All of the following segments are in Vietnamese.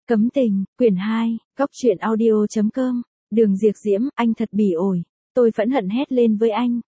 Cấm tình, quyển 2, Góc truyện audio.com, Đường Diệp Diễm, anh thật bỉ ổi. Tôi phẫn hận hét lên với anh.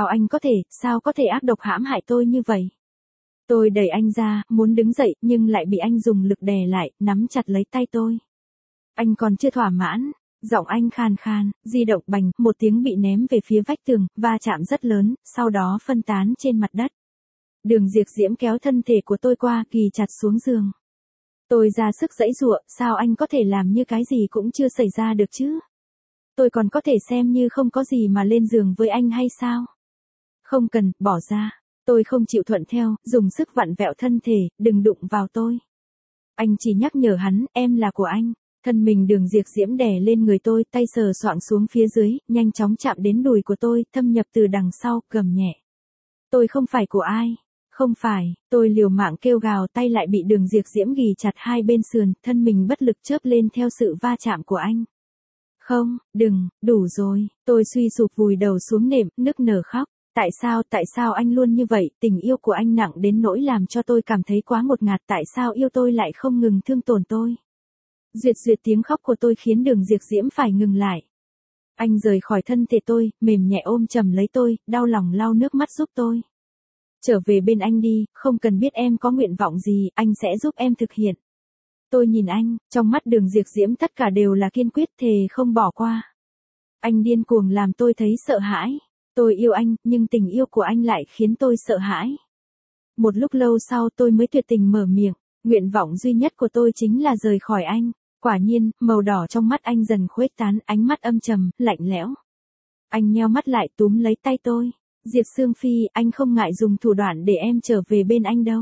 Sao có thể ác độc hãm hại tôi như vậy? Tôi đẩy anh ra, muốn đứng dậy, nhưng lại bị anh dùng lực đè lại, nắm chặt lấy tay tôi. Anh còn chưa thỏa mãn. Giọng anh khàn khàn, di động bành, một tiếng bị ném về phía vách tường, va chạm rất lớn, sau đó phân tán trên mặt đất. Đường Diệp Diễm kéo thân thể của tôi qua, kì chặt xuống giường. Tôi ra sức giãy giụa, sao anh có thể làm như cái gì cũng chưa xảy ra được chứ? Tôi còn có thể xem như không có gì mà lên giường với anh hay sao? Không cần, bỏ ra. Tôi không chịu thuận theo, dùng sức vặn vẹo thân thể, đừng đụng vào tôi. Anh chỉ nhắc nhở hắn, em là của anh. Thân mình Đường Diệp Diễm đè lên người tôi, tay sờ soạng xuống phía dưới, nhanh chóng chạm đến đùi của tôi, thâm nhập từ đằng sau, gầm nhẹ. Tôi không phải của ai. Không phải, tôi liều mạng kêu gào, tay lại bị Đường Diệp Diễm ghì chặt hai bên sườn, thân mình bất lực chớp lên theo sự va chạm của anh. Không, đừng, đủ rồi, tôi suy sụp vùi đầu xuống nệm, nức nở khóc. Tại sao anh luôn như vậy, tình yêu của anh nặng đến nỗi làm cho tôi cảm thấy quá ngột ngạt, tại sao yêu tôi lại không ngừng thương tổn tôi. Duyệt tiếng khóc của tôi khiến Đường Diệp Diễm phải ngừng lại. Anh rời khỏi thân thể tôi, mềm nhẹ ôm chầm lấy tôi, đau lòng lau nước mắt giúp tôi. Trở về bên anh đi, không cần biết em có nguyện vọng gì, anh sẽ giúp em thực hiện. Tôi nhìn anh, trong mắt Đường Diệp Diễm tất cả đều là kiên quyết, thề không bỏ qua. Anh điên cuồng làm tôi thấy sợ hãi. Tôi yêu anh, nhưng tình yêu của anh lại khiến tôi sợ hãi. Một lúc lâu sau tôi mới tuyệt tình mở miệng, nguyện vọng duy nhất của tôi chính là rời khỏi anh. Quả nhiên, màu đỏ trong mắt anh dần khuếch tán, ánh mắt âm trầm, lạnh lẽo. Anh nheo mắt lại túm lấy tay tôi. Diệp Sương Phi, anh không ngại dùng thủ đoạn để em trở về bên anh đâu.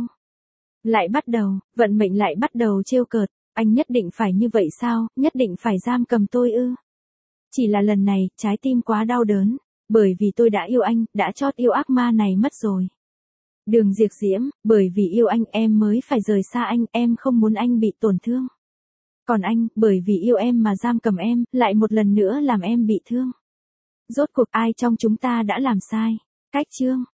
Lại bắt đầu, vận mệnh lại bắt đầu trêu cợt, anh nhất định phải như vậy sao, nhất định phải giam cầm tôi ư? Chỉ là lần này, trái tim quá đau đớn, bởi vì tôi đã yêu anh, đã chót yêu ác ma này mất rồi. Đường Diệp Diễm, bởi vì yêu anh em mới phải rời xa anh, em không muốn anh bị tổn thương. Còn anh, bởi vì yêu em mà giam cầm em, lại một lần nữa làm em bị thương. Rốt cuộc ai trong chúng ta đã làm sai? Cách chương